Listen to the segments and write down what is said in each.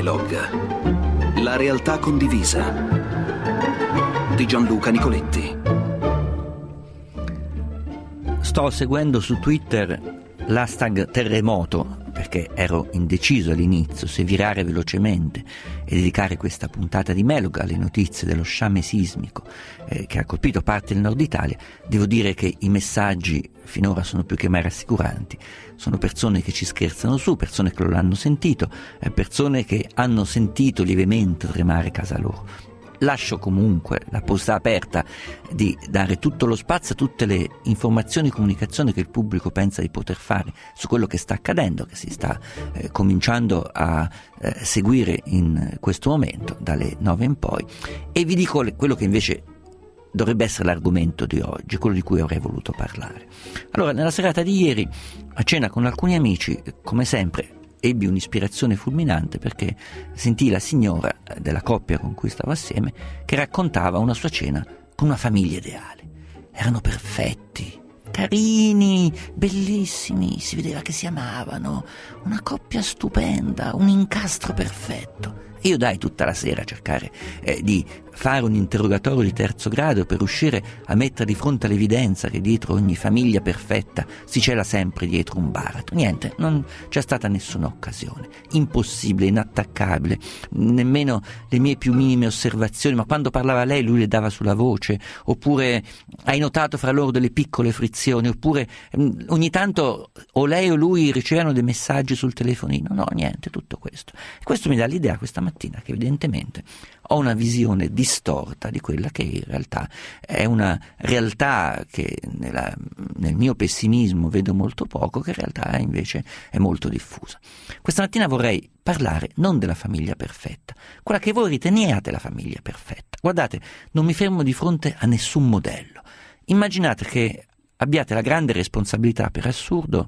Melog. La realtà condivisa di Gianluca Nicoletti. Sto seguendo su Twitter l'hashtag terremoto perché ero indeciso all'inizio se virare velocemente e dedicare questa puntata di Melog alle notizie dello sciame sismico che ha colpito parte del nord Italia. Devo dire che i messaggi finora sono più che mai rassicuranti. Sono persone che ci scherzano su, persone che lo hanno sentito, persone che hanno sentito lievemente tremare casa loro. Lascio comunque la possibilità aperta di dare tutto lo spazio a tutte le informazioni e comunicazioni che il pubblico pensa di poter fare su quello che sta accadendo, che si sta cominciando a seguire in questo momento, dalle 9 in poi, e vi dico quello che invece dovrebbe essere l'argomento di oggi, quello di cui avrei voluto parlare. Allora, nella serata di ieri, a cena con alcuni amici, come sempre, ebbi un'ispirazione fulminante perché sentii la signora della coppia con cui stavo assieme che raccontava una sua cena con una famiglia ideale. Erano perfetti, carini, bellissimi, si vedeva che si amavano, una coppia stupenda, un incastro perfetto. E io dai tutta la sera a cercare di fare un interrogatorio di terzo grado per riuscire a mettere di fronte all'evidenza che dietro ogni famiglia perfetta si cela sempre dietro un baratro. Niente, non c'è stata nessuna occasione. Impossibile, inattaccabile, nemmeno le mie più minime osservazioni, ma quando parlava lei lui le dava sulla voce, oppure hai notato fra loro delle piccole frizioni, oppure ogni tanto o lei o lui ricevevano dei messaggi sul telefonino. No, niente, tutto questo. Questo mi dà l'idea questa mattina che evidentemente ho una visione distorta di quella che in realtà è una realtà che nel mio pessimismo vedo molto poco, che in realtà invece è molto diffusa. Questa mattina vorrei parlare non della famiglia perfetta, quella che voi riteniate la famiglia perfetta. Guardate, non mi fermo di fronte a nessun modello. Immaginate che abbiate la grande responsabilità, per assurdo,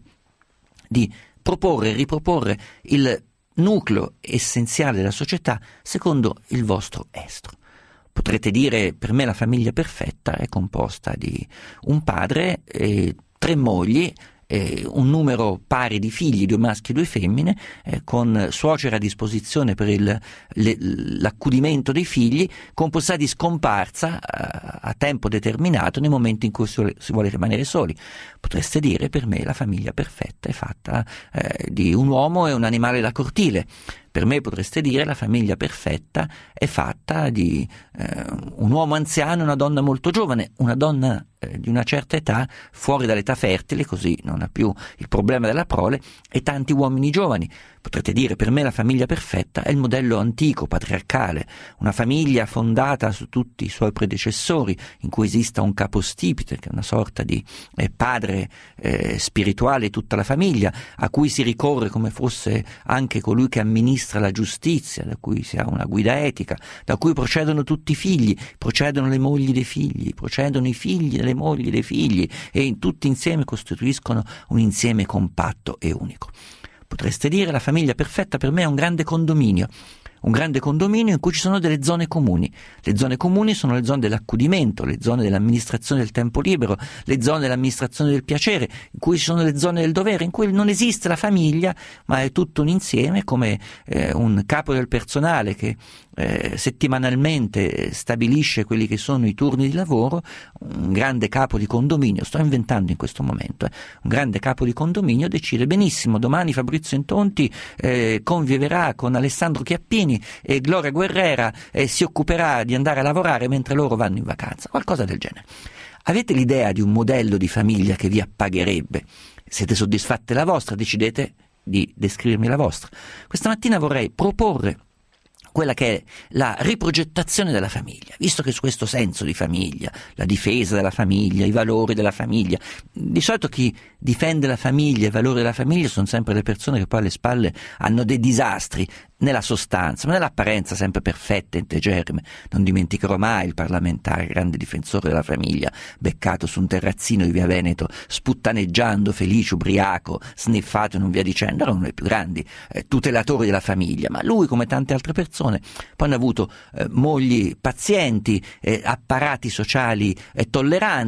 di proporre e riproporre il nucleo essenziale della società secondo il vostro estro. Potrete dire: per me la famiglia perfetta è composta di un padre e 3 mogli, un numero pari di figli, 2 maschi e 2 femmine, con suocera a disposizione per l'accudimento dei figli, con possibilità di scomparsa a tempo determinato nel momento in cui si vuole rimanere soli. Potreste dire: per me la famiglia perfetta è fatta di un uomo e un animale da cortile. Per me potreste dire: la famiglia perfetta è fatta di un uomo anziano e una donna molto giovane, una donna di una certa età, fuori dall'età fertile, così non ha più il problema della prole, e tanti uomini giovani. Potrete dire: per me la famiglia perfetta è il modello antico, patriarcale, una famiglia fondata su tutti i suoi predecessori, in cui esista un capostipite, che è una sorta di padre spirituale di tutta la famiglia, a cui si ricorre come fosse anche colui che amministra la giustizia, da cui si ha una guida etica, da cui procedono tutti i figli, procedono le mogli dei figli, procedono i figli delle mogli dei figli, e tutti insieme costituiscono un insieme compatto e unico. Potreste dire: la famiglia perfetta per me è un grande condominio in cui ci sono delle zone comuni. Le zone comuni sono le zone dell'accudimento, le zone dell'amministrazione del tempo libero, le zone dell'amministrazione del piacere, in cui ci sono le zone del dovere, in cui non esiste la famiglia, ma è tutto un insieme, come un capo del personale che settimanalmente stabilisce quelli che sono i turni di lavoro. Un grande capo di condominio, sto inventando in questo momento, un grande capo di condominio decide: benissimo, domani Fabrizio Intonti conviverà con Alessandro Chiappini e Gloria Guerrera si occuperà di andare a lavorare mentre loro vanno in vacanza, qualcosa del genere. Avete l'idea di un modello di famiglia che vi appagherebbe? Siete soddisfatti della vostra? Decidete di descrivermi la vostra. Questa mattina vorrei proporre quella che è la riprogettazione della famiglia, visto che su questo senso di famiglia, la difesa della famiglia, i valori della famiglia, di solito chi difende la famiglia, i valori della famiglia sono sempre le persone che poi alle spalle hanno dei disastri nella sostanza, ma nell'apparenza sempre perfette, integerrime. Non dimenticherò mai il parlamentare, grande difensore della famiglia, beccato su un terrazzino di via Veneto, sputtaneggiando, felice, ubriaco, sniffato e non via dicendo. Era uno dei più grandi tutelatori della famiglia, ma lui, come tante altre persone, poi hanno avuto mogli pazienti, apparati sociali tolleranti,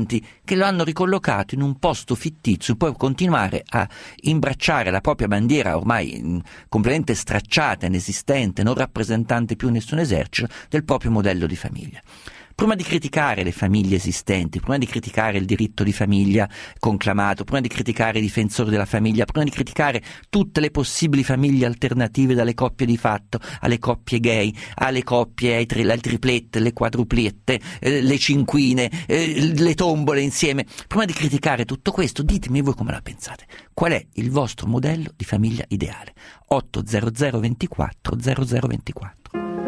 che lo hanno ricollocato in un posto fittizio, può continuare a imbracciare la propria bandiera ormai completamente stracciata, inesistente, non rappresentante più nessun esercito, del proprio modello di famiglia. Prima di criticare le famiglie esistenti, prima di criticare il diritto di famiglia conclamato, prima di criticare i difensori della famiglia, prima di criticare tutte le possibili famiglie alternative, dalle coppie di fatto alle coppie gay, alle coppie, ai triplette, le quadruplette, le cinquine, le tombole insieme, prima di criticare tutto questo, ditemi voi come la pensate. Qual è il vostro modello di famiglia ideale? 800 24 0024.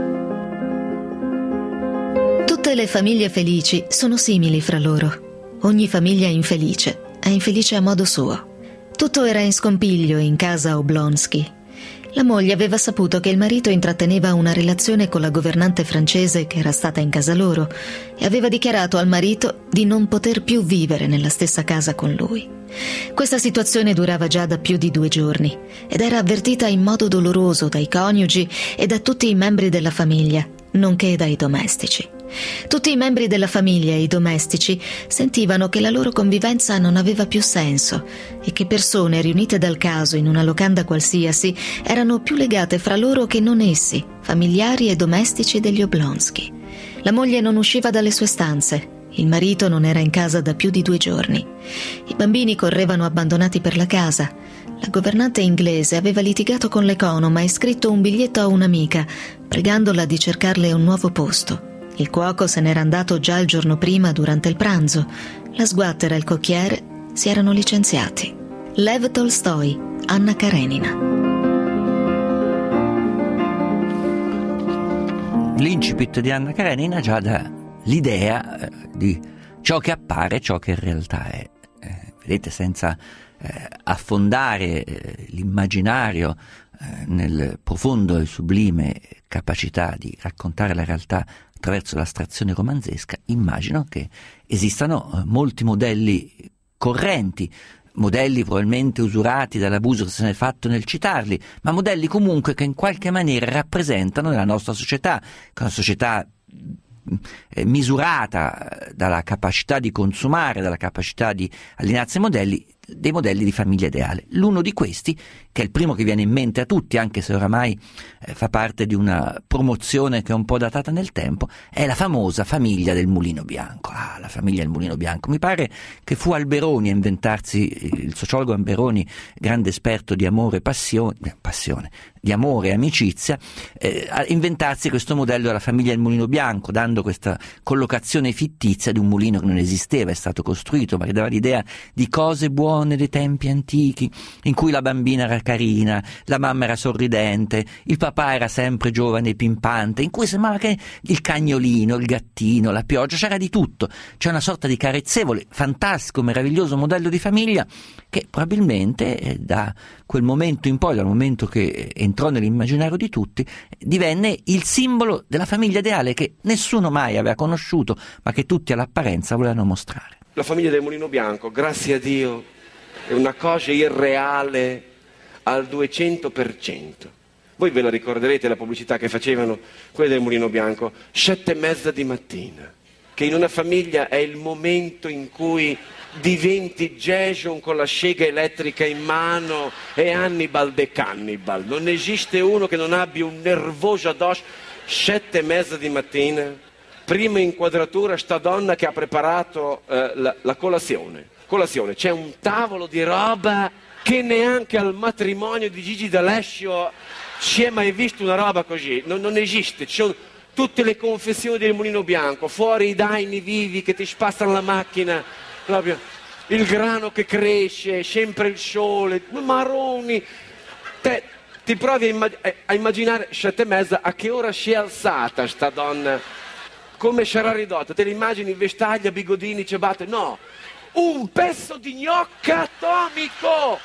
Tutte le famiglie felici sono simili fra loro. Ogni famiglia infelice è infelice a modo suo. Tutto era in scompiglio in casa Oblonsky. La moglie aveva saputo che il marito intratteneva una relazione con la governante francese che era stata in casa loro e aveva dichiarato al marito di non poter più vivere nella stessa casa con lui. Questa situazione durava già da più di 2 giorni ed era avvertita in modo doloroso dai coniugi e da tutti i membri della famiglia, nonché dai domestici. Tutti i membri della famiglia e i domestici sentivano che la loro convivenza non aveva più senso e che persone riunite dal caso in una locanda qualsiasi erano più legate fra loro che non essi, familiari e domestici degli Oblonsky. La moglie non usciva dalle sue stanze, il marito non era in casa da più di 2 giorni. I bambini correvano abbandonati per la casa. La governante inglese aveva litigato con l'economa e scritto un biglietto a un'amica, pregandola di cercarle un nuovo posto. Il cuoco se n'era andato già il giorno prima durante il pranzo. La sguattera e il cocchiere si erano licenziati. Lev Tolstoi, Anna Karenina. L'incipit di Anna Karenina già dà l'idea di ciò che appare, ciò che in realtà è. Vedete, senza affondare l'immaginario nel profondo e sublime capacità di raccontare la realtà attraverso l'astrazione romanzesca, immagino che esistano molti modelli correnti, modelli probabilmente usurati dall'abuso che se ne è fatto nel citarli, ma modelli comunque che in qualche maniera rappresentano la nostra società, che è una società misurata dalla capacità di consumare, dalla capacità di allinearsi ai modelli, dei modelli di famiglia ideale. L'uno di questi, che è il primo che viene in mente a tutti, anche se oramai fa parte di una promozione che è un po' datata nel tempo, è la famosa famiglia del Mulino Bianco. La famiglia del Mulino Bianco. Mi pare che fu Alberoni a inventarsi, il sociologo Alberoni, grande esperto di amore e passione, di amore e amicizia, a inventarsi questo modello della famiglia del Mulino Bianco, dando questa collocazione fittizia di un mulino che non esisteva, è stato costruito, ma che dava l'idea di cose buone dei tempi antichi, in cui la bambina era carina, la mamma era sorridente, il papà era sempre giovane e pimpante, in cui sembrava che il cagnolino, il gattino, la pioggia, c'era di tutto. C'è una sorta di carezzevole, fantastico, meraviglioso modello di famiglia che probabilmente da quel momento in poi, dal momento che entrò nell'immaginario di tutti, divenne il simbolo della famiglia ideale che nessuno mai aveva conosciuto, ma che tutti all'apparenza volevano mostrare. La famiglia del Mulino Bianco, grazie a Dio, è una cosa irreale al 200%. Voi ve la ricorderete la pubblicità che facevano quelli del Mulino Bianco, 7:30 di mattina, che in una famiglia è il momento in cui diventi Jason con la sciega elettrica in mano e Hannibal the Cannibal. Non esiste uno che non abbia un nervoso addosso. 7:30 di mattina, prima inquadratura, sta donna che ha preparato la colazione. C'è un tavolo di roba che neanche al matrimonio di Gigi D'Alessio si è mai visto una roba così. Non esiste. Ci sono tutte le confezioni del Mulino Bianco, fuori i daini vivi che ti spazzano la macchina, il grano che cresce, sempre il sole, marroni. Te ti provi a immaginare 7:30 a che ora si è alzata sta donna, come sarà ridotta? Te l'immagini in vestaglia, bigodini, ciabatte? No, un pezzo di gnocca atomico.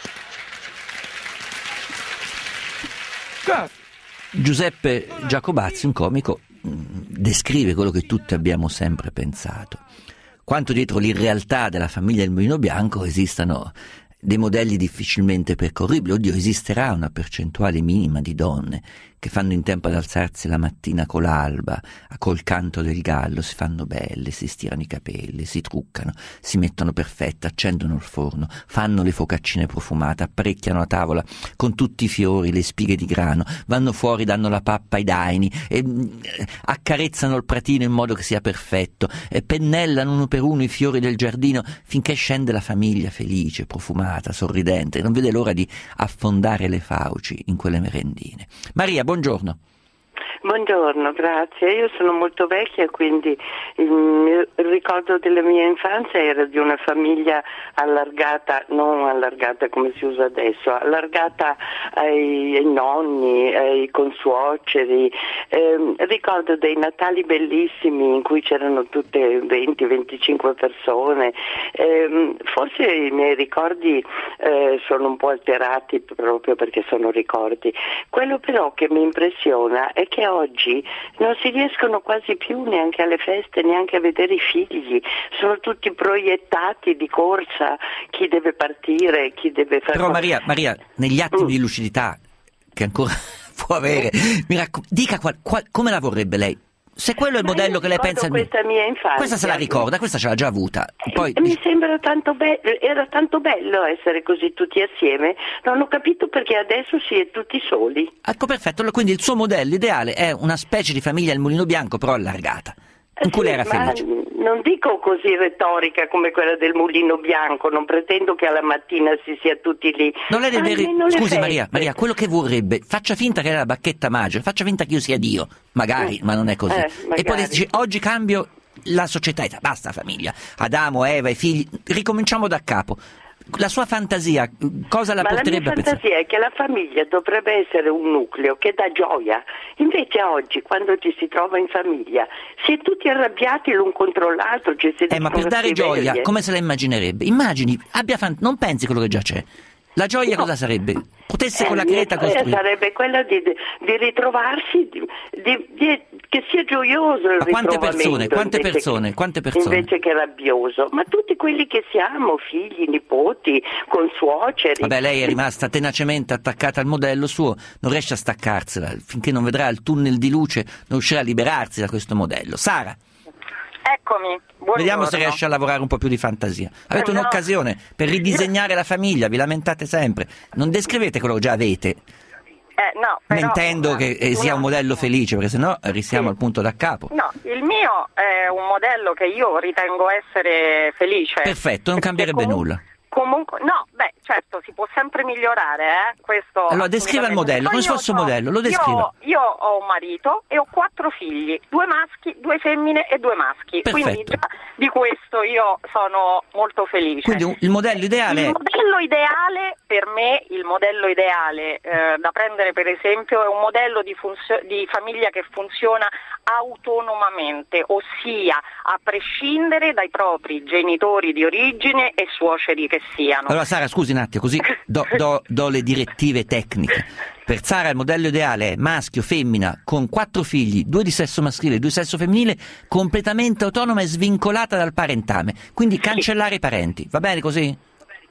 Cazzo. Giuseppe Giacobazzi, un comico, descrive quello che tutti abbiamo sempre pensato: quanto dietro l'irrealtà della famiglia del Mulino Bianco esistano dei modelli difficilmente percorribili. Oddio, esisterà una percentuale minima di donne che fanno in tempo ad alzarsi la mattina con l'alba, col canto del gallo, si fanno belle, si stirano i capelli, si truccano, si mettono perfette, accendono il forno, fanno le focaccine profumate, apparecchiano la tavola con tutti i fiori, le spighe di grano, vanno fuori, danno la pappa ai daini, accarezzano il pratino in modo che sia perfetto, pennellano uno per uno i fiori del giardino finché scende la famiglia felice, profumata, sorridente, non vede l'ora di affondare le fauci in quelle merendine. Maria, buongiorno. Buongiorno, grazie. Io sono molto vecchia, quindi il ricordo della mia infanzia era di una famiglia allargata, non allargata come si usa adesso, allargata ai nonni, ai consuoceri. Ricordo dei Natali bellissimi in cui c'erano tutte 20-25 persone. Forse i miei ricordi sono un po' alterati proprio perché sono ricordi. Quello però che mi impressiona è che oggi non si riescono quasi più neanche alle feste, neanche a vedere i figli, sono tutti proiettati di corsa, chi deve partire, chi deve fare... Però Maria, negli attimi di lucidità che ancora può avere, dica come la vorrebbe lei? Se quello è il modello che lei pensa... Questa mia infanzia. Questa se la ricorda, questa ce l'ha già avuta. Poi... Mi sembra tanto bello, era tanto bello essere così tutti assieme, non ho capito perché adesso si è tutti soli. Ecco, perfetto, quindi il suo modello ideale è una specie di famiglia al Mulino Bianco, però allargata, in cui lei era felice. Non dico così retorica come quella del Mulino Bianco, non pretendo che alla mattina si sia tutti lì. Non le deve... Scusi Maria, quello che vorrebbe, faccia finta che è la bacchetta magica, faccia finta che io sia Dio, magari, ma non è così. E poi dice, oggi cambio la società, basta famiglia, Adamo, Eva, i figli, ricominciamo da capo. La sua fantasia, cosa la porterebbe a pensare? La mia fantasia è che la famiglia dovrebbe essere un nucleo che dà gioia. Invece oggi, quando ci si trova in famiglia, si è tutti arrabbiati l'un contro l'altro. Ma per dare gioia, come se la immaginerebbe? Immagini, non pensi quello che già c'è. La gioia cosa sarebbe? Potesse con la creta costruire. Sarebbe quella di ritrovarsi, che sia gioioso il ritrovamento. Quante persone? Invece che rabbioso. Ma tutti quelli che siamo, figli, nipoti, consuoceri. Vabbè, lei è rimasta tenacemente attaccata al modello suo, non riesce a staccarsela. Finché non vedrà il tunnel di luce, non riuscirà a liberarsi da questo modello. Sara. Eccomi, buongiorno. Vediamo se riesce a lavorare un po' più di fantasia. Avete un'occasione per ridisegnare la famiglia, vi lamentate sempre. Non descrivete quello che già avete. No, però, mentendo che sia un modello felice, perché sennò risiamo al punto da capo. No, il mio è un modello che io ritengo essere felice. Perfetto, non cambierebbe nulla. Comunque, no, certo, si può sempre migliorare, questo. Allora, descriva il modello, come se fosse un modello, lo descriva. Io ho un marito e ho 4 figli, 2 maschi, 2 femmine e 2 maschi. Perfetto. Quindi già di questo io sono molto felice. Quindi il modello ideale Il modello ideale, per me, il modello ideale da prendere per esempio è un modello di famiglia che funziona autonomamente, ossia a prescindere dai propri genitori di origine e suoceri che siano. Allora Sara, scusi un attimo, così do le direttive tecniche. Per Sara il modello ideale è maschio, femmina, con 4 figli, 2 di sesso maschile e 2 di sesso femminile, completamente autonoma e svincolata dal parentame, quindi cancellare i parenti, va bene così?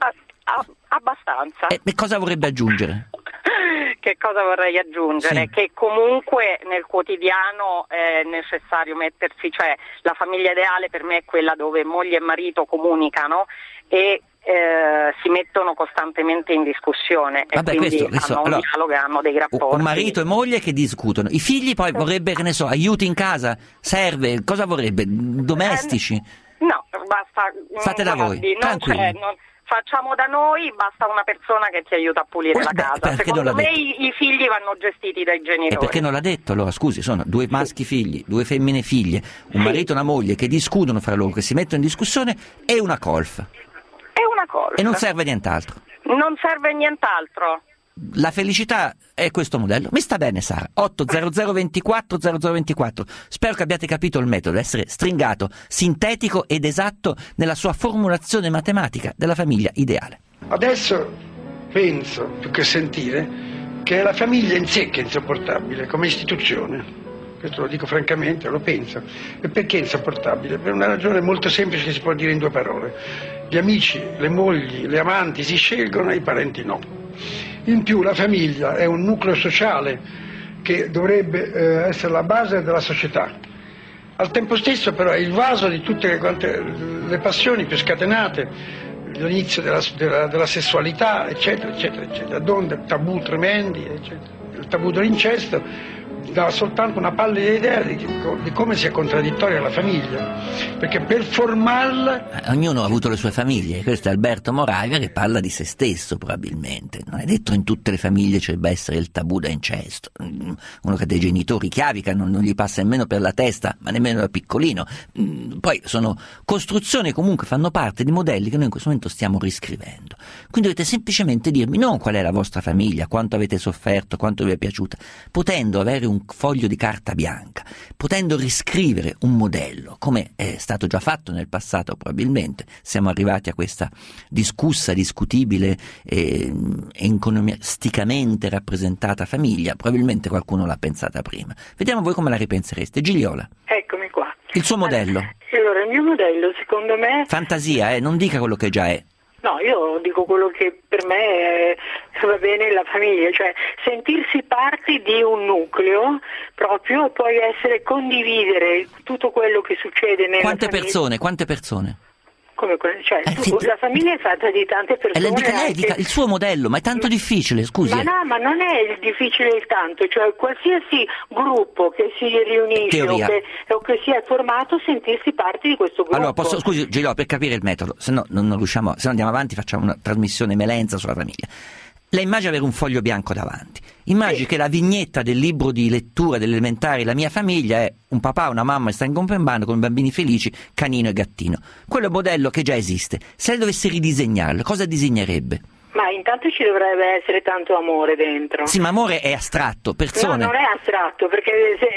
Abbastanza. E cosa vorrebbe aggiungere? Che cosa vorrei aggiungere? Sì. Che comunque nel quotidiano è necessario mettersi, cioè la famiglia ideale per me è quella dove moglie e marito comunicano e si mettono costantemente in discussione. Vabbè, e quindi questo, hanno un dialogo, hanno dei rapporti. Un marito e moglie che discutono. I figli poi vorrebbe, che ne so, aiuti in casa, serve, cosa vorrebbe? Domestici? No, basta. Fate da voi, tranquilli. Facciamo da noi, basta una persona che ti aiuta a pulire la casa. Secondo me i figli vanno gestiti dai genitori. E perché non l'ha detto allora? Scusi, sono 2 maschi figli, 2 femmine figlie, un marito e una moglie che discutono fra loro, che si mettono in discussione, e una colf. È una colf. E non serve nient'altro. Non serve nient'altro. La felicità è questo modello. Mi sta bene Sara. 800 24 0024. Spero che abbiate capito il metodo, essere stringato, sintetico ed esatto nella sua formulazione matematica della famiglia ideale. Adesso penso, più che sentire, che è la famiglia in sé che è insopportabile come istituzione. Questo lo dico francamente, lo penso. E perché è insopportabile? Per una ragione molto semplice che si può dire in 2 parole. gli amici, le mogli, le amanti si scelgono e i parenti no. In più la famiglia è un nucleo sociale che dovrebbe essere la base della società. Al tempo stesso però è il vaso di tutte le passioni più scatenate, l'inizio della sessualità, eccetera, eccetera, eccetera, donde tabù tremendi, eccetera. Il tabù dell'incesto dà soltanto una pallida idea di come sia contraddittoria la famiglia, perché per formarla... Ognuno ha avuto le sue famiglie, questo è Alberto Moravia che parla di se stesso probabilmente, non è detto in tutte le famiglie ci debba essere il tabù da incesto, uno che ha dei genitori chiavica non gli passa nemmeno per la testa, ma nemmeno da piccolino, poi sono costruzioni comunque, fanno parte di modelli che noi in questo momento stiamo riscrivendo, quindi dovete semplicemente dirmi non qual è la vostra famiglia, quanto avete sofferto, quanto vi è piaciuta, potendo avere un foglio di carta bianca, potendo riscrivere un modello, come è stato già fatto nel passato probabilmente, siamo arrivati a questa discutibile e economisticamente rappresentata famiglia, probabilmente qualcuno l'ha pensata prima. Vediamo voi come la ripensereste. Gigliola. Eccomi qua. Il suo modello. Allora, il mio modello secondo me... Fantasia, non dica quello che già è. No, io dico quello che per me va bene la famiglia, cioè sentirsi parte di un nucleo proprio e poi condividere tutto quello che succede nella famiglia. Quante persone? Come, cioè, la famiglia è fatta di tante persone. Lei dica il suo modello, ma è tanto difficile, scusi. Ma no, ma non è difficile il tanto, cioè qualsiasi gruppo che si riunisce o che sia formato, sentirsi parte di questo gruppo. Allora, scusi Gilò, per capire il metodo, se no non riusciamo, se no andiamo avanti, facciamo una trasmissione melenza sulla famiglia. Lei immagina avere un foglio bianco davanti, immagini che la vignetta del libro di lettura delle elementari La mia famiglia è un papà, una mamma che sta in compleanno con bambini felici, canino e gattino. Quello è un modello che già esiste. Se lei dovesse ridisegnarlo, cosa disegnerebbe? Ma intanto ci dovrebbe essere tanto amore dentro. Sì, ma amore è astratto, persone. No, non è astratto, perché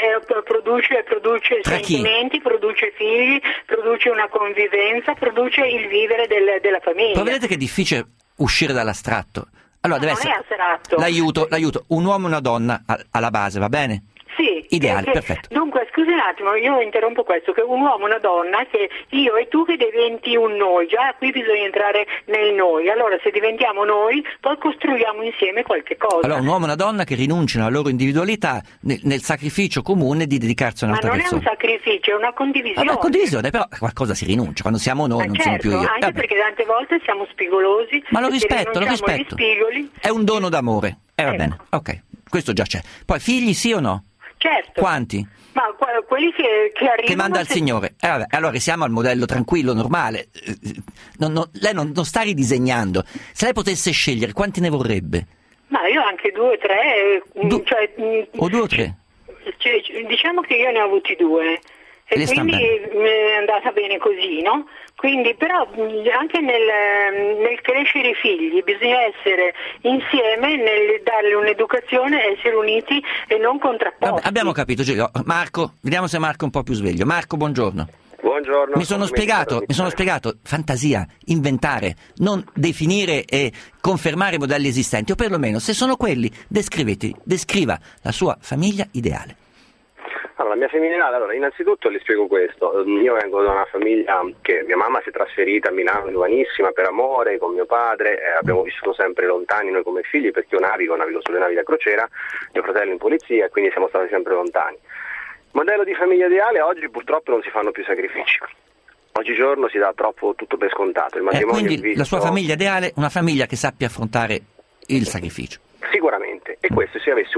produce sentimenti, produce figli, produce una convivenza, produce il vivere della famiglia. Però vedete che è difficile uscire dall'astratto. Allora deve essere. Non è astratto. L'aiuto, un uomo e una donna alla base, va bene? Sì. Ideale, perfetto. Dunque, scusi un attimo, io interrompo questo, che un uomo e una donna, che io e tu che diventi un noi, già qui bisogna entrare nel noi, allora se diventiamo noi, poi costruiamo insieme qualche cosa. Allora un uomo e una donna che rinunciano alla loro individualità nel sacrificio comune di dedicarsi a un'altra persona. Ma non è un sacrificio, è una condivisione. Allora, condivisione, però qualcosa si rinuncia, quando siamo noi, non sono più io. Anche perché tante volte siamo spigolosi. Ma lo rispetto. Gli spigoli. È un dono d'amore, va bene, ok, questo già c'è. Poi figli sì o no? Certo. Quanti? Ma quelli che arrivano... Che manda il Signore. Vabbè, allora siamo al modello tranquillo, normale. Lei non sta ridisegnando. Se lei potesse scegliere, quanti ne vorrebbe? Ma io anche 2 o 3. O 2 o 3? Diciamo che io ne ho avuti 2. E quindi è andata bene così, no? Quindi però anche nel crescere i figli bisogna essere insieme, nel darle un'educazione, essere uniti e non contrapposti. Vabbè, abbiamo capito, Giulio. Marco, vediamo se Marco è un po' più sveglio. Marco, buongiorno. Buongiorno. Mi sono spiegato, fantasia, inventare, non definire e confermare modelli esistenti, o perlomeno, se sono quelli, descriva la sua famiglia ideale. Allora, la mia famiglia ideale, innanzitutto le spiego questo. Io vengo da una famiglia che mia mamma si è trasferita a Milano giovanissima per amore con mio padre, abbiamo vissuto sempre lontani noi come figli, perché io navigo sulle navi da crociera, mio fratello in polizia, e quindi siamo stati sempre lontani. Modello di famiglia ideale, oggi purtroppo non si fanno più sacrifici. Oggigiorno si dà troppo tutto per scontato. Il matrimonio quindi la sua famiglia ideale, una famiglia che sappia affrontare il sacrificio. Sicuramente, e questo se avessi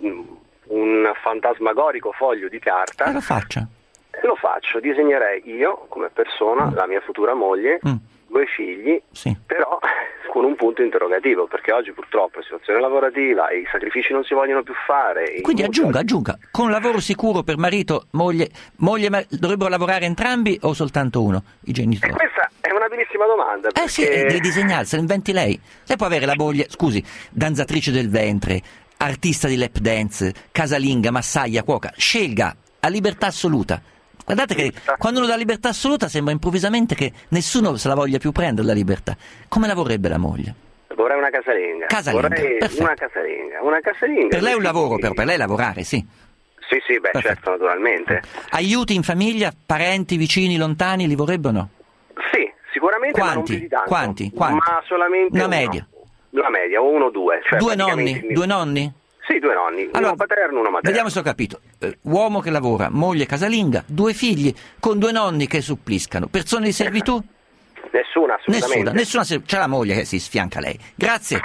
un fantasmagorico foglio di carta. Lo faccia. Lo faccio, disegnerei io come persona, la mia futura moglie, 2 figli, sì. Però con un punto interrogativo, perché oggi purtroppo la situazione lavorativa, i sacrifici non si vogliono più fare. Quindi aggiunga, con lavoro sicuro per marito, moglie, dovrebbero lavorare entrambi o soltanto uno, i genitori? Questa è una bellissima domanda. Perché... sì, devi disegnarsela, inventi lei. Lei può avere la moglie, scusi, danzatrice del ventre, artista di lap dance, casalinga, massaia, cuoca, scelga a libertà assoluta. Guardate che quando uno dà libertà assoluta sembra improvvisamente che nessuno se la voglia più prendere la libertà. Come la vorrebbe la moglie? Vorrei una casalinga. Vorrei una casalinga. Per lei è un lavoro, però per lei lavorare, sì. Sì, certo, naturalmente. Aiuti in famiglia, parenti, vicini, lontani, li vorrebbe o no? Sì, Sicuramente, ma non più di tanto. Quanti? Ma solamente una media. La media, 1 o 2. Cioè Due nonni? Sì, 2 nonni, allora, uno paterno, uno materno. Vediamo se ho capito. Uomo che lavora, moglie casalinga, 2 figli, con 2 nonni che suppliscano. Persone di servitù? Nessuna, assolutamente. Nessuna, c'è la moglie che si sfianca lei. Grazie.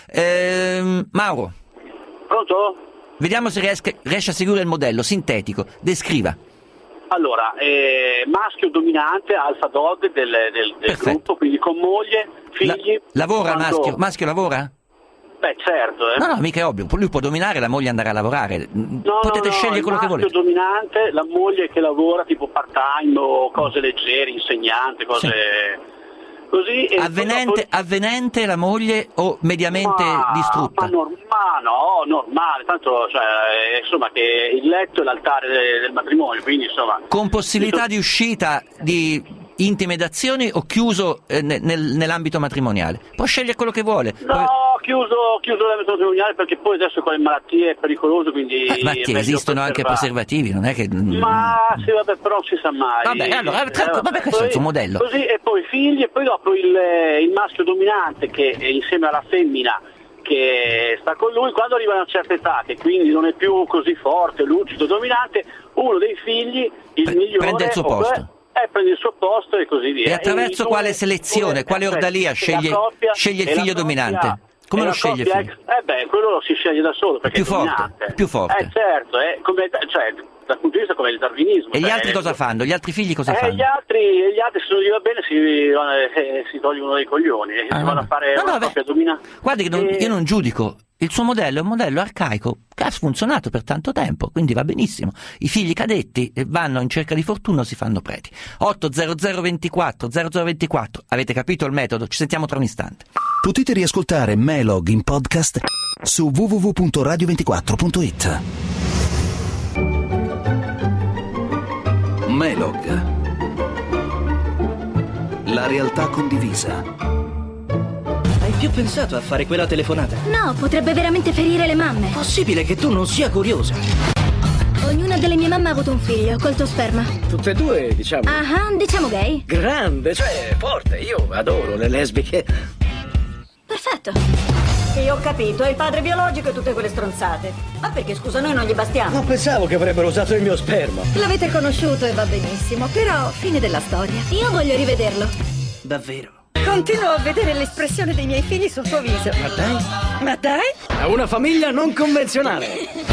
Mauro. Pronto? Vediamo se riesce a seguire il modello sintetico. Descriva. Allora, maschio dominante, alfa dog del gruppo, quindi con moglie, figli. Lavora maschio lavora? Beh, certo. No, mica è ovvio. Lui può dominare, la moglie andare a lavorare. Potete scegliere quello che volete. Il maschio dominante, la moglie che lavora tipo part-time o cose leggere, insegnante, cose... Sì. Così, avvenente la moglie o mediamente distrutta? Normale, tanto insomma che il letto è l'altare del matrimonio, quindi insomma... Con possibilità di uscita di intime d'azioni o chiuso nell'ambito matrimoniale? Può scegliere quello che vuole. No, chiuso nell'ambito matrimoniale perché poi adesso con le malattie è pericoloso, quindi... esistono anche preservativi, non è che... Ma sì, vabbè, però non si sa mai. Vabbè, questo è il suo modello. Così, e poi figli, e poi dopo il maschio dominante che è insieme alla femmina che sta con lui, quando arriva a una certa età, che quindi non è più così forte, lucido, dominante, uno dei figli, il migliore... Prende il suo posto. Prende il suo posto e così via. E attraverso quale selezione, quale ordalia sceglie il figlio dominante? Come lo sceglie il figlio? Quello lo si sceglie da solo perché è più forte. Certo, dal punto di vista come il darwinismo. E gli altri cosa fanno? Gli altri figli cosa fanno? Gli altri se non gli va bene si toglie uno dei coglioni e si vanno a fare una coppia dominante. Guardi che io non giudico. Il suo modello è un modello arcaico che ha funzionato per tanto tempo, quindi va benissimo. I figli cadetti vanno in cerca di fortuna o si fanno preti. 800 24 0024. Avete capito il metodo? Ci sentiamo tra un istante. Potete riascoltare Melog in podcast su www.radio24.it. Melog. La realtà condivisa. Hai più pensato a fare quella telefonata? No, potrebbe veramente ferire le mamme. Possibile che tu non sia curiosa? Ognuna delle mie mamme ha avuto un figlio col tuo sperma. Tutte e due, diciamo. Diciamo gay. Grande, forte. Io adoro le lesbiche. Perfetto. Sì, ho capito, è il padre biologico e tutte quelle stronzate. Ma perché, scusa, noi non gli bastiamo? Non pensavo che avrebbero usato il mio sperma. L'avete conosciuto e va benissimo, però fine della storia. Io voglio rivederlo. Davvero? Continuo a vedere l'espressione dei miei figli sul tuo viso. Ma dai? È una famiglia non convenzionale.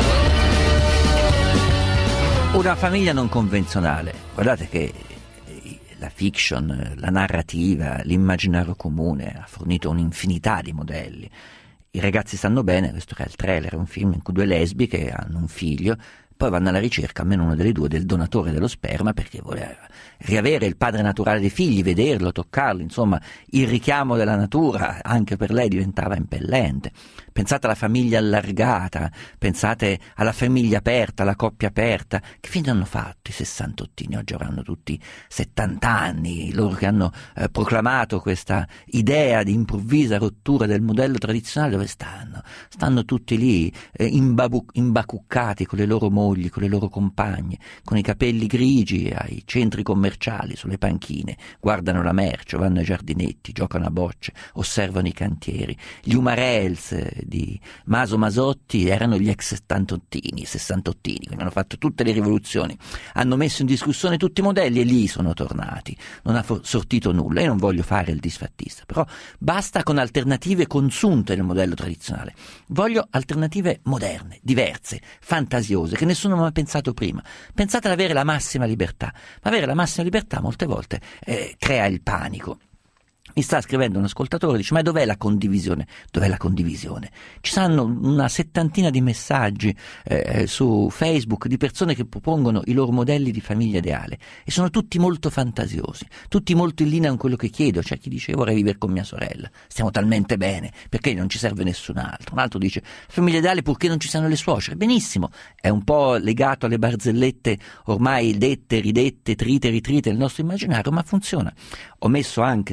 Una famiglia non convenzionale. Guardate che la fiction, la narrativa, l'immaginario comune ha fornito un'infinità di modelli. I ragazzi stanno bene, questo era il trailer, è un film in cui 2 lesbiche hanno un figlio, poi vanno alla ricerca, almeno una delle 2, del donatore dello sperma perché voleva riavere il padre naturale dei figli, vederlo, toccarlo, insomma il richiamo della natura anche per lei diventava impellente. Pensate alla famiglia allargata, pensate alla famiglia aperta, alla coppia aperta. Che fine hanno fatto i 68ini? Oggi avranno tutti 70 anni, loro che hanno proclamato questa idea di improvvisa rottura del modello tradizionale. Dove stanno? Stanno tutti lì imbacuccati con le loro mogli, con le loro compagne, con i capelli grigi ai centri commerciali, sulle panchine, guardano la merce, vanno ai giardinetti, giocano a bocce, osservano i cantieri. Gli Umarels di Maso Masotti erano gli ex 68ini, quindi hanno fatto tutte le rivoluzioni, hanno messo in discussione tutti i modelli e lì sono tornati. Non ha sortito nulla. Io non voglio fare il disfattista, però basta con alternative consunte nel modello tradizionale. Voglio alternative moderne, diverse, fantasiose, che nessuno mi ha pensato prima. Pensate ad avere la massima libertà, ma avere la massima libertà molte volte crea il panico. Mi sta scrivendo un ascoltatore, dice: ma dov'è la condivisione? Dov'è la condivisione? Ci saranno una 70 di messaggi su Facebook di persone che propongono i loro modelli di famiglia ideale e sono tutti molto fantasiosi, tutti molto in linea con quello che chiedo. C'è chi dice: vorrei vivere con mia sorella, stiamo talmente bene perché non ci serve nessun altro. Un altro dice: famiglia ideale purché non ci siano le suocere. Benissimo, è un po' legato alle barzellette ormai dette, ridette, trite, ritrite del nostro immaginario, ma funziona. Ho messo anche su Twitter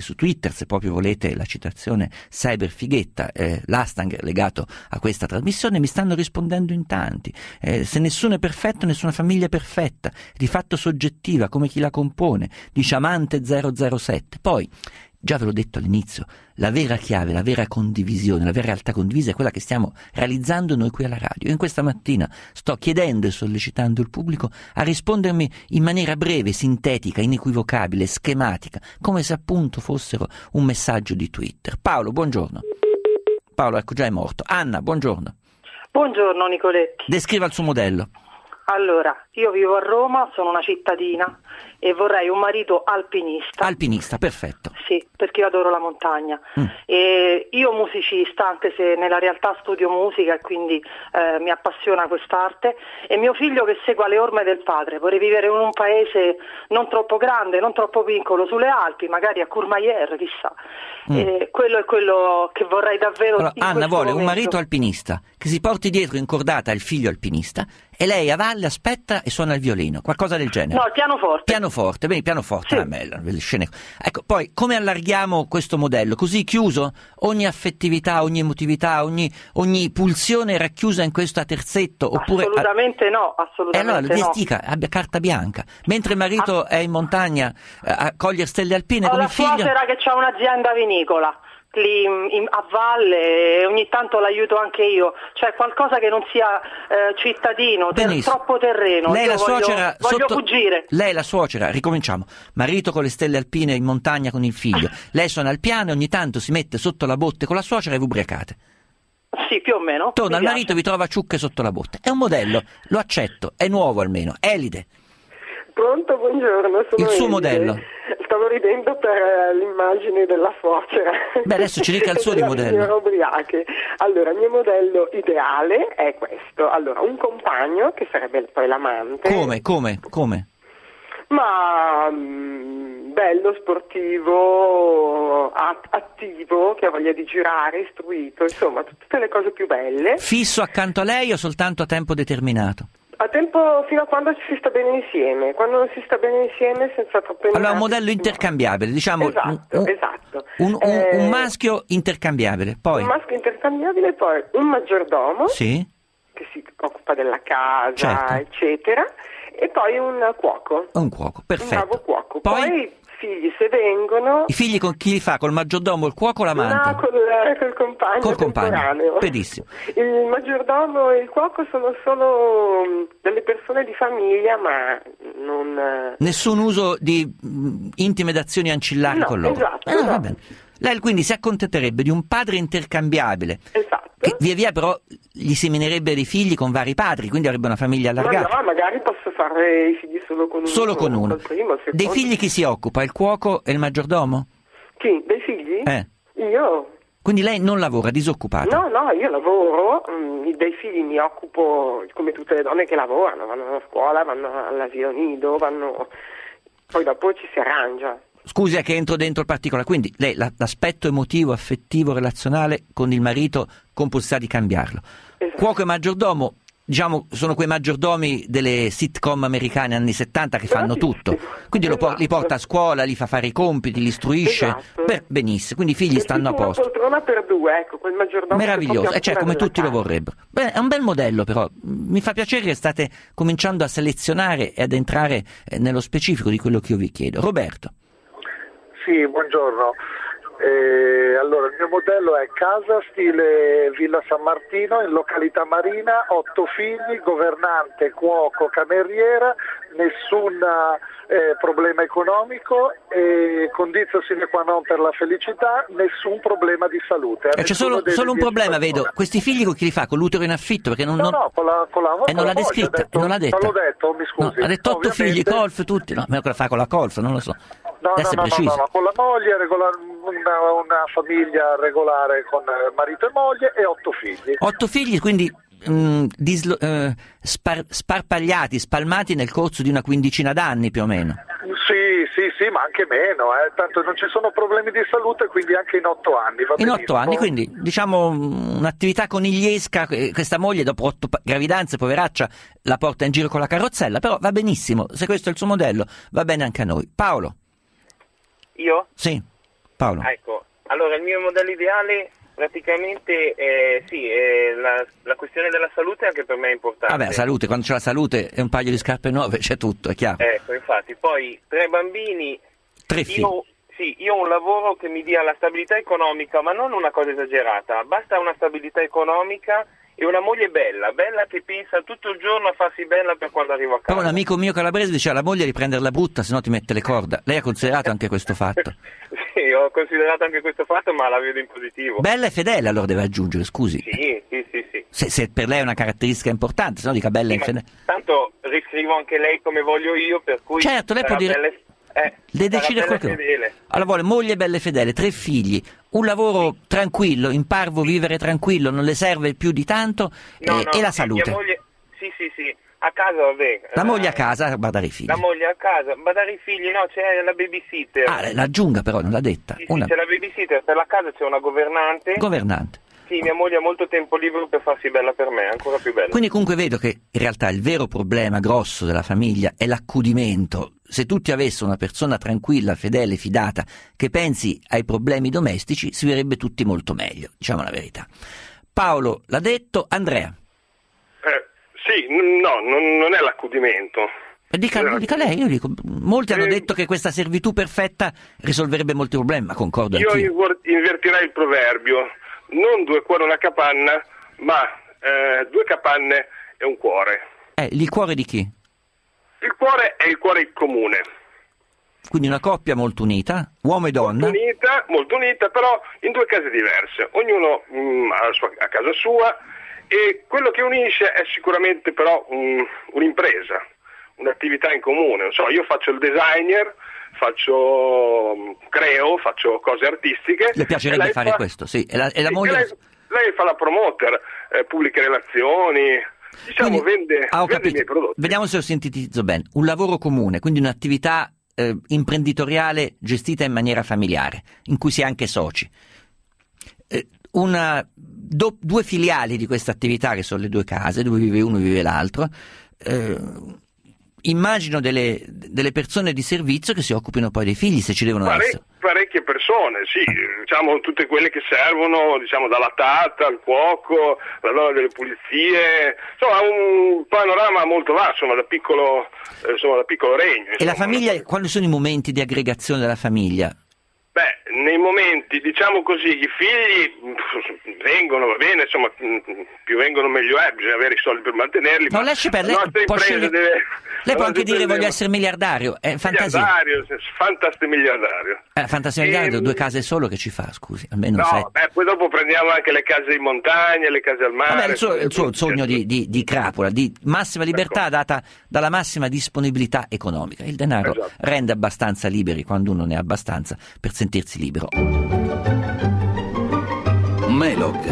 Twitter, se proprio volete la citazione cyberfighetta, l'hashtag legato a questa trasmissione, mi stanno rispondendo in tanti. Se nessuno è perfetto, nessuna famiglia è perfetta, di fatto soggettiva come chi la compone, dice Amante 007. Poi, già ve l'ho detto all'inizio, la vera chiave, la vera condivisione, la vera realtà condivisa è quella che stiamo realizzando noi qui alla radio. Io in questa mattina sto chiedendo e sollecitando il pubblico a rispondermi in maniera breve, sintetica, inequivocabile, schematica, come se appunto fossero un messaggio di Twitter. Paolo, buongiorno. Paolo, ecco, già è morto. Anna, buongiorno. Buongiorno Nicoletti. Descriva il suo modello. Allora, io vivo a Roma, sono una cittadina e vorrei un marito alpinista. Alpinista, perfetto. Sì, perché io adoro la montagna. E io musicista, anche se nella realtà studio musica e quindi mi appassiona quest'arte, e mio figlio che segua le orme del padre. Vorrei vivere in un paese non troppo grande, non troppo piccolo, sulle Alpi, magari a Courmayeur, chissà. Quello è quello che vorrei davvero. Allora, Anna vuole momento. Un marito alpinista che si porti dietro in cordata il figlio alpinista e lei a valle aspetta e suona il violino, qualcosa del genere. No, il pianoforte. Pianoforte, bene, il pianoforte, sì. Le scene. Ecco, poi come allarghiamo questo modello? Così chiuso? Ogni affettività, ogni emotività, ogni pulsione racchiusa in questo terzetto? Oppure Assolutamente no, assolutamente allora no. dica, abbia carta bianca. Mentre il marito è in montagna a cogliere stelle alpine con il figlio. Ho la suocera che ha un'azienda vinicola lì a valle e ogni tanto l'aiuto anche io, cioè qualcosa che non sia cittadino, troppo terreno. Lei io la suocera voglio fuggire. Lei la suocera, ricominciamo, marito con le stelle alpine in montagna con il figlio, lei suona il piano e ogni tanto si mette sotto la botte con la suocera e vi ubriacate. Sì, più o meno. Torna al marito e vi trova ciucche sotto la botte. È un modello, lo accetto, è nuovo almeno. Elide. Pronto, buongiorno, sono il suo Elide. modello. Stavo ridendo per l'immagine della suocera. Beh, adesso ci dica il suo di modello. Ubriache. Allora, il mio modello ideale è questo. Allora, un compagno, che sarebbe poi l'amante. Come? Ma bello, sportivo, attivo, che ha voglia di girare, istruito, insomma, tutte le cose più belle. Fisso accanto a lei o soltanto a tempo determinato? A tempo fino a quando si sta bene insieme, quando non si sta bene insieme senza troppe. Allora un modello intercambiabile, diciamo. Esatto. Un maschio intercambiabile, poi. Un maschio intercambiabile, poi un maggiordomo. Sì. Che si occupa della casa, certo. eccetera, e poi un cuoco. Un cuoco, perfetto. Un bravo cuoco. Poi figli, se vengono. I figli con chi li fa? Col maggiordomo, il cuoco o l'amante? No, col compagno. Col compagno. Temporaneo. Benissimo. Il maggiordomo e il cuoco sono solo delle persone di famiglia, ma non. Nessun uso di intimidazioni ancillari con loro. Esatto. Va bene. Lei quindi si accontenterebbe di un padre intercambiabile. Esatto. Che via via però gli seminerebbe dei figli con vari padri, quindi avrebbe una famiglia allargata. Ma no, magari posso fare i figli solo con uno. Solo con uno. Primo, dei figli chi si occupa? Il cuoco e il maggiordomo? Chi? Dei figli? Io. Quindi lei non lavora, disoccupata? No, io lavoro, dei figli mi occupo come tutte le donne che lavorano, vanno a scuola, vanno all'asilo nido, poi dopo ci si arrangia. Scusi che entro dentro il particolare, quindi lei l'aspetto emotivo, affettivo, relazionale con il marito con possibilità di cambiarlo. Esatto. Cuoco e maggiordomo, diciamo, sono quei maggiordomi delle sitcom americane anni 70 che fanno tutto, quindi li porta a scuola, li fa fare i compiti, li istruisce, esatto. Benissimo, quindi i figli stanno a posto. Una poltrona per due, ecco, quel maggiordomo. Meraviglioso, cioè come tutti lo vorrebbero. Beh, è un bel modello però, mi fa piacere che state cominciando a selezionare e ad entrare nello specifico di quello che io vi chiedo. Roberto. Sì, buongiorno. Allora, il mio modello è casa stile Villa San Martino in località marina, 8 figli, governante, cuoco, cameriera, nessun problema economico e condizio sine qua non per la felicità, nessun problema di salute. C'è solo un problema, vedo, questi figli con chi li fa? Con l'utero in affitto? Perché non l'ha descritta, non l'ha detta. Non l'ho detto, mi scusi. No, ha detto 8 figli, colf, tutti, no, me lo fa con la colf, non lo so. No, con la moglie, una famiglia regolare con marito e moglie e 8 figli. 8 figli, quindi sparpagliati, spalmati nel corso di una quindicina d'anni più o meno. Sì, ma anche meno, tanto non ci sono problemi di salute, quindi anche in 8 anni. Va benissimo. 8 anni, quindi diciamo un'attività conigliesca, questa moglie dopo 8 gravidanze, poveraccia, la porta in giro con la carrozzella, però va benissimo, se questo è il suo modello, va bene anche a noi. Paolo. Io? Sì. Paolo. Ecco, allora il mio modello ideale praticamente la questione della salute anche per me è importante. Vabbè, salute, quando c'è la salute e un paio di scarpe nuove c'è tutto, è chiaro. Ecco, infatti, poi 3 bambini, 3 figli. Io ho un lavoro che mi dia la stabilità economica, ma non una cosa esagerata, basta una stabilità economica e una moglie bella che pensa tutto il giorno a farsi bella per quando arrivo a casa. Però un amico mio calabrese diceva alla moglie di prenderla brutta, se no ti mette le corda. Lei ha considerato anche questo fatto? Sì, ho considerato anche questo fatto, ma la vedo in positivo. Bella e fedele allora deve aggiungere, scusi. Sì. Se per lei è una caratteristica importante, se no dica bella e fedele. Tanto riscrivo anche lei come voglio io, per cui... Certo, lei può dire... le decide qualcosa. Allora vuole moglie bella e fedele, 3 figli, un lavoro tranquillo, in parvo vivere tranquillo, non le serve più di tanto, e la salute. Mia moglie, sì, a casa vabbè. La moglie a casa a badare i figli. La moglie a casa, badare i figli, no, c'è la babysitter. L'aggiunga però, non l'ha detta. Sì, c'è la babysitter, per la casa c'è una governante. Sì, mia moglie ha molto tempo libero per farsi bella per me, ancora più bella. Quindi comunque vedo che in realtà il vero problema grosso della famiglia è l'accudimento. Se tutti avessero una persona tranquilla, fedele, fidata, che pensi ai problemi domestici, si verrebbe tutti molto meglio, diciamo la verità. Paolo l'ha detto, Andrea. Sì, no, non è l'accudimento. Dica lei, io dico, molti hanno detto che questa servitù perfetta risolverebbe molti problemi, ma concordo anch'io. Io invertirei il proverbio. Non 2 cuori e una capanna, ma 2 capanne e un cuore. Il cuore di chi? Il cuore è il cuore comune. Quindi una coppia molto unita, uomo e donna. Molto unita, però in 2 case diverse. Ognuno a casa sua, e quello che unisce è sicuramente però un'impresa, un'attività in comune. Non so, io faccio il designer, creo, faccio cose artistiche. Le piacerebbe fare questo, sì. E la moglie... Lei fa la promoter, pubblica relazioni, diciamo. Quindi, vende i miei prodotti. Vediamo se ho sintetizzo bene. Un lavoro comune, quindi un'attività imprenditoriale gestita in maniera familiare, in cui si è anche soci. 2 filiali di questa attività, che sono le 2 case, dove vive uno e vive l'altro. Immagino delle persone di servizio che si occupino poi dei figli, se ci devono essere. Parecchie persone, sì, diciamo tutte quelle che servono, diciamo dalla tata al cuoco, la donna delle pulizie, insomma un panorama molto vasto, da piccolo regno. E la famiglia, quali sono i momenti di aggregazione della famiglia? Nei momenti, diciamo così, i figli vengono, va bene, insomma, più vengono meglio è, bisogna avere i soldi per mantenerli. No, lasci per lei, lei può anche dire voglio essere miliardario, è fantasia. Fantastico miliardario. Fantasia miliardario, 2 case solo che ci fa, scusi, almeno 7. Poi dopo prendiamo anche le case in montagna, le case al mare. Il suo sogno di crapola, di massima libertà data dalla massima disponibilità economica. Il denaro rende abbastanza liberi quando uno ne ha abbastanza per sentirsi libero. Melog.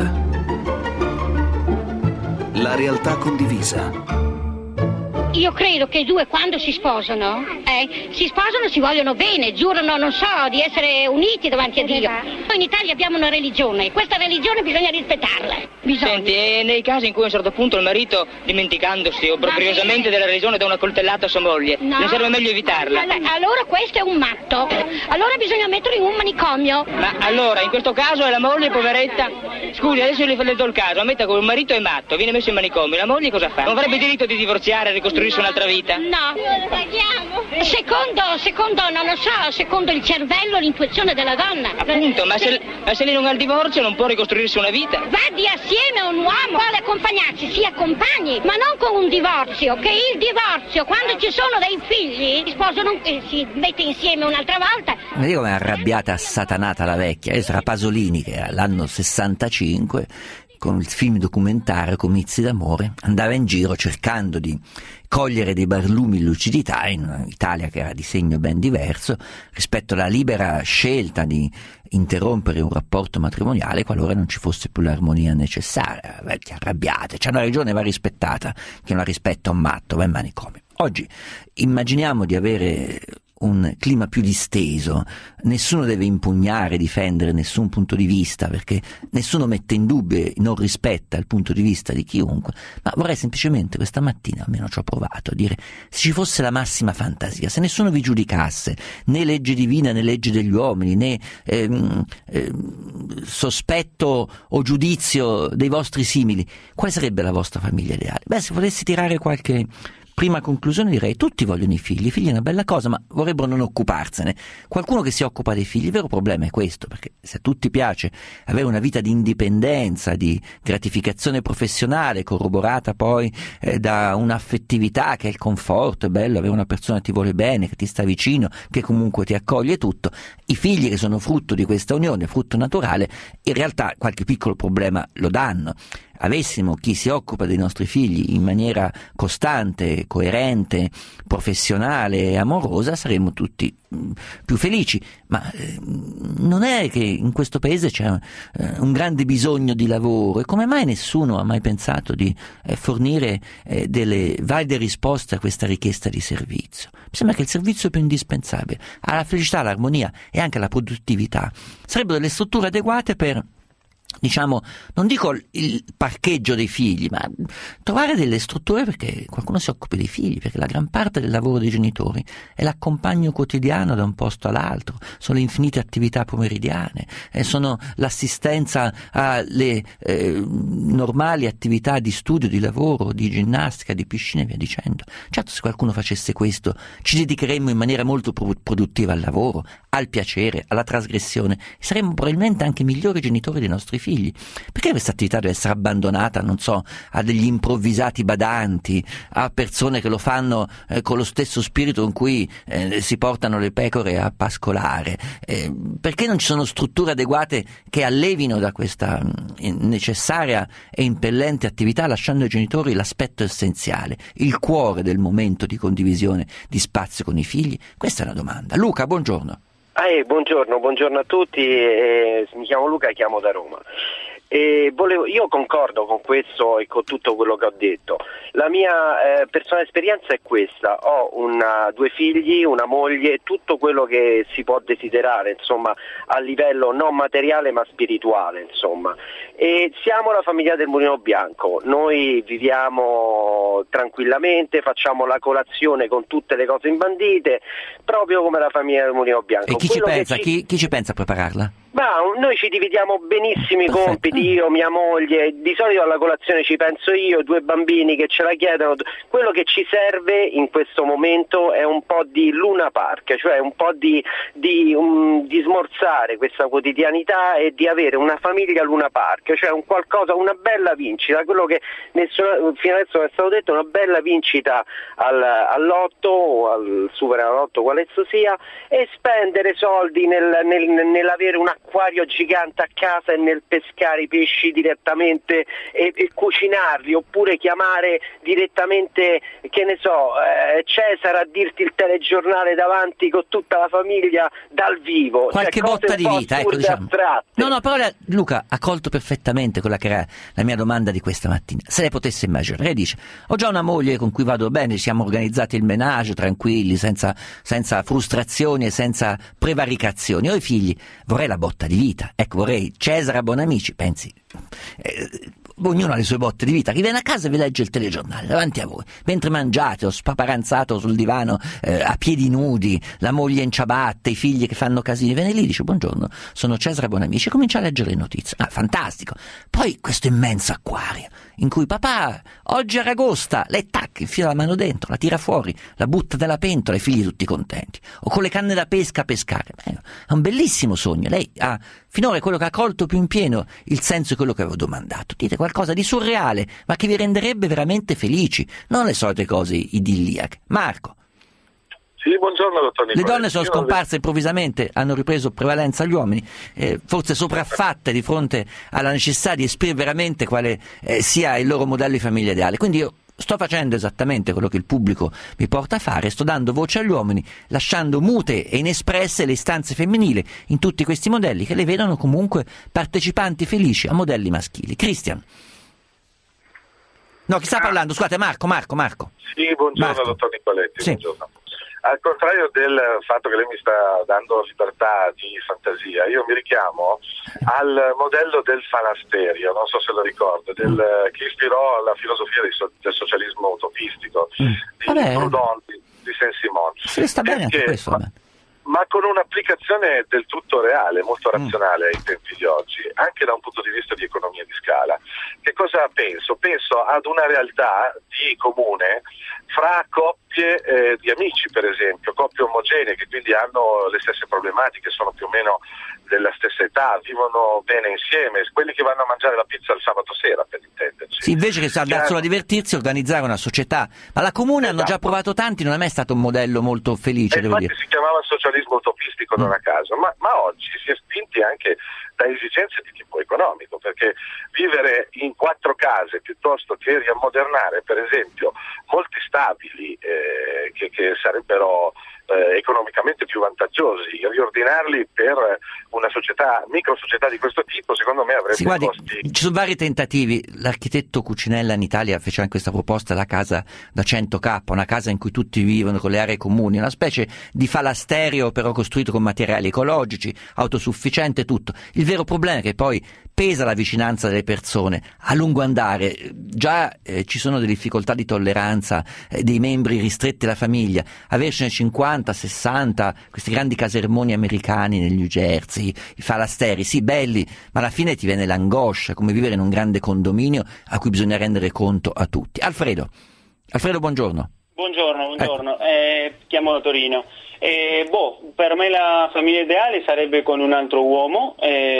La realtà condivisa. Io credo che i 2 quando si sposano si vogliono bene, giurano, non so, di essere uniti davanti a Dio. Noi in Italia abbiamo una religione, questa religione bisogna rispettarla. Senti, e nei casi in cui a un certo punto il marito, dimenticandosi obbroberiosamente della religione, dà una coltellata a sua moglie, non serve meglio evitarla? Allora questo è un matto, allora bisogna metterlo in un manicomio. Ma allora, in questo caso è la moglie poveretta? Scusi, adesso le do il caso, ammetta che un marito è matto, viene messo in manicomio, la moglie cosa fa? Non avrebbe diritto di divorziare e ricostruirsi un'altra vita? No. Secondo, non lo so, secondo il cervello, l'intuizione della donna. Appunto, ma se lei non ha il divorzio non può ricostruirsi una vita. Vadi assieme a un uomo, vuole accompagnarsi, si accompagni, ma non con un divorzio, che il divorzio, quando ci sono dei figli, il sposo non si mette insieme un'altra volta. Ma dico come è arrabbiata, assatanata la vecchia, sarà Pasolini che all'anno 65, con il film documentario Comizi d'amore, andava in giro cercando di cogliere dei barlumi di lucidità in un'Italia che era di segno ben diverso rispetto alla libera scelta di interrompere un rapporto matrimoniale qualora non ci fosse più l'armonia necessaria. Vecchie arrabbiate, c'è una ragione, va rispettata, chi non la rispetta è un matto, va in manicomio. Oggi immaginiamo di avere un clima più disteso, nessuno deve impugnare, difendere nessun punto di vista, perché nessuno mette in dubbio e non rispetta il punto di vista di chiunque, ma vorrei semplicemente questa mattina, almeno ci ho provato, a dire se ci fosse la massima fantasia, se nessuno vi giudicasse, né legge divina né legge degli uomini, né sospetto o giudizio dei vostri simili, quale sarebbe la vostra famiglia ideale? Beh, se volessi tirare qualche prima conclusione direi tutti vogliono i figli è una bella cosa, ma vorrebbero non occuparsene. Qualcuno che si occupa dei figli, il vero problema è questo, perché se a tutti piace avere una vita di indipendenza, di gratificazione professionale corroborata poi da un'affettività che è il conforto, è bello avere una persona che ti vuole bene, che ti sta vicino, che comunque ti accoglie e tutto, i figli che sono frutto di questa unione, frutto naturale, in realtà qualche piccolo problema lo danno. Avessimo chi si occupa dei nostri figli in maniera costante, coerente, professionale e amorosa, saremmo tutti più felici, ma non è che in questo paese c'è un grande bisogno di lavoro, e come mai nessuno ha mai pensato di fornire delle valide risposte a questa richiesta di servizio? Mi sembra che il servizio più indispensabile alla felicità, all'armonia e anche alla produttività sarebbero delle strutture adeguate per, diciamo, non dico il parcheggio dei figli, ma trovare delle strutture perché qualcuno si occupi dei figli, perché la gran parte del lavoro dei genitori è l'accompagno quotidiano da un posto all'altro, sono le infinite attività pomeridiane, sono l'assistenza alle normali attività di studio, di lavoro, di ginnastica, di piscina e via dicendo. Certo, se qualcuno facesse questo ci dedicheremmo in maniera molto produttiva al lavoro, al piacere, alla trasgressione, e saremmo probabilmente anche migliori genitori dei nostri figli. Perché questa attività deve essere abbandonata, non so, a degli improvvisati badanti, a persone che lo fanno con lo stesso spirito con cui si portano le pecore a pascolare? Perché non ci sono strutture adeguate che allevino da questa necessaria e impellente attività, lasciando ai genitori l'aspetto essenziale, il cuore del momento di condivisione di spazio con i figli? Questa è una domanda. Luca, buongiorno. Buongiorno a tutti, mi chiamo Luca e chiamo da Roma. Io concordo con questo e con tutto quello che ho detto. La mia personale esperienza è questa: ho due figli, una moglie, tutto quello che si può desiderare, insomma, a livello non materiale ma spirituale, insomma. E siamo la famiglia del Mulino Bianco, noi viviamo tranquillamente, facciamo la colazione con tutte le cose imbandite, proprio come la famiglia del Mulino Bianco. E chi ci pensa? Chi ci pensa a prepararla? Ma noi ci dividiamo benissimo i compiti, io, mia moglie, di solito alla colazione ci penso io, due bambini che ce la chiedono. Quello che ci serve in questo momento è un po' di Luna Park, cioè un po' di smorzare questa quotidianità e di avere una famiglia Luna Park, cioè un qualcosa, una bella vincita, quello che fino adesso è stato detto, una bella vincita all'otto o al Superenalotto, quale esso sia, e spendere soldi nell'avere un acquario gigante a casa e nel pescare i pesci direttamente e cucinarli, oppure chiamare direttamente, che ne so, Cesare a dirti il telegiornale davanti con tutta la famiglia dal vivo. Qualche botta di vita, ecco, diciamo. No, però Luca ha colto perfettamente quella che era la mia domanda di questa mattina. Se lei potesse immaginare, lei dice: ho già una moglie con cui vado bene, siamo organizzati il menage tranquilli, senza frustrazioni e senza prevaricazioni. Ho i figli, vorrei la botta di vita, ecco, vorrei Cesare Bonamici, pensi, ognuno ha le sue botte di vita, che viene a casa e vi legge il telegiornale davanti a voi mentre mangiate o spaparanzato sul divano a piedi nudi, la moglie in ciabatte, i figli che fanno casini, viene lì, dice: buongiorno, sono Cesare Bonamici, comincia a leggere le notizie. Fantastico. Poi questo immenso acquario in cui papà oggi aragosta, lei tac, infila la mano dentro, la tira fuori, la butta nella pentola, i figli tutti contenti, o con le canne da pesca a pescare. È un bellissimo sogno. Lei ha finora quello che ha colto più in pieno il senso di quello che avevo domandato. Dite qualcosa di surreale, ma che vi renderebbe veramente felici, non le solite cose idilliache. Marco. Sì, buongiorno dottor Nicoletti. Le donne sono scomparse improvvisamente, hanno ripreso prevalenza agli uomini, forse sopraffatte di fronte alla necessità di esprimere veramente quale sia il loro modello di famiglia ideale. Quindi io sto facendo esattamente quello che il pubblico mi porta a fare, sto dando voce agli uomini, lasciando mute e inespresse le istanze femminili in tutti questi modelli che le vedono comunque partecipanti felici a modelli maschili. Cristian. No, chi sta parlando? Scusate, Marco. Sì, buongiorno Marco. dottor Nicoletti, sì. Buongiorno. Al contrario del fatto che lei mi sta dando libertà di fantasia, io mi richiamo al modello del falasterio, non so se lo ricordo, che ispirò la filosofia del socialismo utopistico di Proudhon, di Saint-Simon. Se sta bene anche questo. Ma con un'applicazione del tutto reale, molto razionale ai tempi di oggi, anche da un punto di vista di economia di scala. Che cosa penso? Penso ad una realtà di comune fra coppie di amici, per esempio, coppie omogenee che quindi hanno le stesse problematiche, sono più o meno della stessa età, vivono bene insieme, quelli che vanno a mangiare la pizza il sabato sera, per intenderci. Sì, invece che andarselo a divertirsi, organizzare una società. Ma la comune hanno già provato tanti, non è mai stato un modello molto felice, devo dire. Si chiamava socialismo utopistico non a caso, ma oggi si è spinti anche da esigenze di tipo economico, perché vivere in 4 case piuttosto che riammodernare, per esempio, molti stabili che sarebbero economicamente più vantaggiosi, riordinarli per una società, micro società di questo tipo, secondo me avrebbe costi. Ci sono vari tentativi. L'architetto Cucinella in Italia fece anche questa proposta, la casa da 100K, una casa in cui tutti vivono con le aree comuni, una specie di falastereo però costruito con materiali ecologici, autosufficiente, tutto. Il vero problema è che poi pesa la vicinanza delle persone a lungo andare, già ci sono delle difficoltà di tolleranza dei membri ristretti alla famiglia, avercene 50, 60, questi grandi casermoni americani nel New Jersey, i falasteri, sì belli, ma alla fine ti viene l'angoscia, come vivere in un grande condominio a cui bisogna rendere conto a tutti. Alfredo, buongiorno. Buongiorno, chiamo da Torino. Per me la famiglia ideale sarebbe con un altro uomo,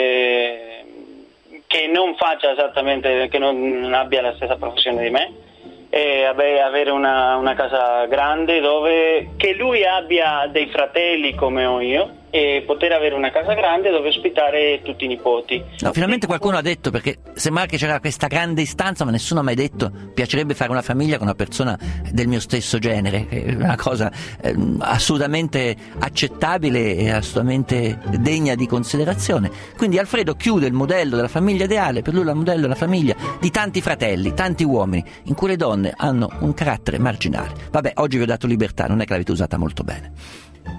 che non faccia esattamente, che non abbia la stessa professione di me, e avere una casa grande dove che lui abbia dei fratelli come ho io e poter avere una casa grande dove ospitare tutti i nipoti. No, finalmente qualcuno ha detto, perché sembrava che c'era questa grande istanza, ma nessuno ha mai detto piacerebbe fare una famiglia con una persona del mio stesso genere, è una cosa assolutamente accettabile e assolutamente degna di considerazione. Quindi Alfredo chiude il modello della famiglia ideale, per lui il modello della famiglia di tanti fratelli, tanti uomini, in cui le donne hanno un carattere marginale. Vabbè, oggi vi ho dato libertà, non è che l'avete usata molto bene.